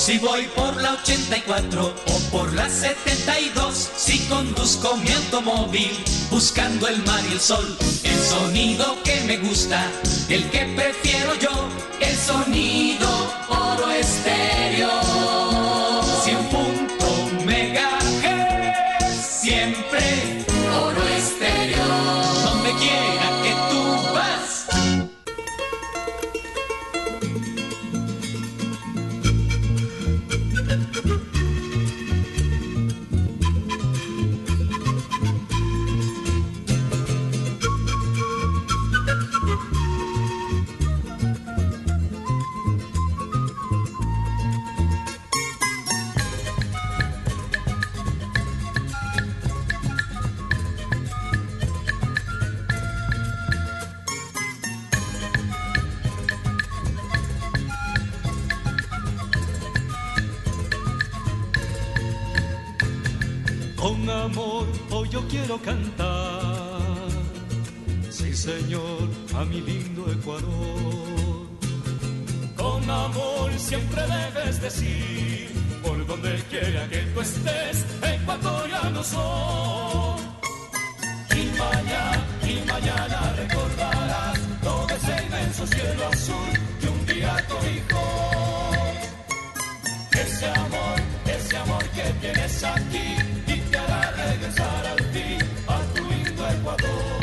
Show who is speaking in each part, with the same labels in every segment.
Speaker 1: Si voy por la 84 o por la 72, si conduzco mi automóvil buscando el mar y el sol, el sonido que me gusta, el que prefiero yo, el sonido Oro Estéreo. 100.1 megahertz, siempre Oro Estéreo, donde quiera que tú vas.
Speaker 2: Con amor hoy yo quiero cantar, sí señor, a mi lindo Ecuador. Con amor siempre debes decir, por donde quiera que tú estés, ecuatoriano soy. Y mañana recordarás todo ese inmenso cielo azul que un día cobijó. Ese amor que tienes aquí, regresar al fin a tu lindo Ecuador.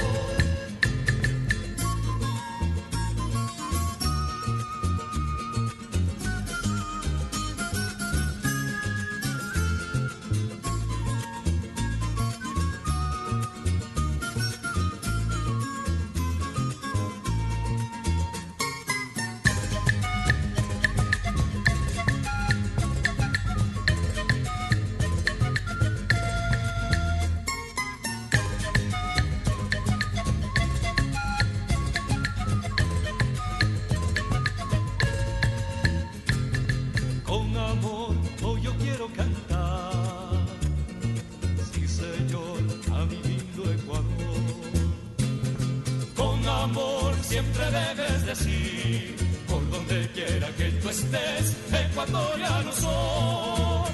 Speaker 2: Siempre debes decir, por donde quiera que tú estés, ecuatoriano soy.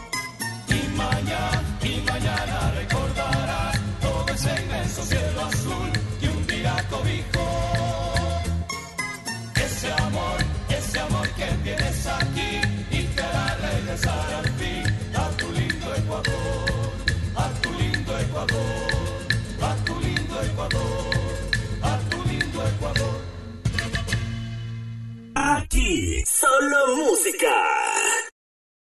Speaker 2: Y mañana recordarás todo ese inmenso cielo azul que un día cobijó. Ese amor que tienes aquí y te hará regresar al fin a tu lindo Ecuador, a tu lindo Ecuador, a tu lindo Ecuador.
Speaker 3: Aquí, solo música.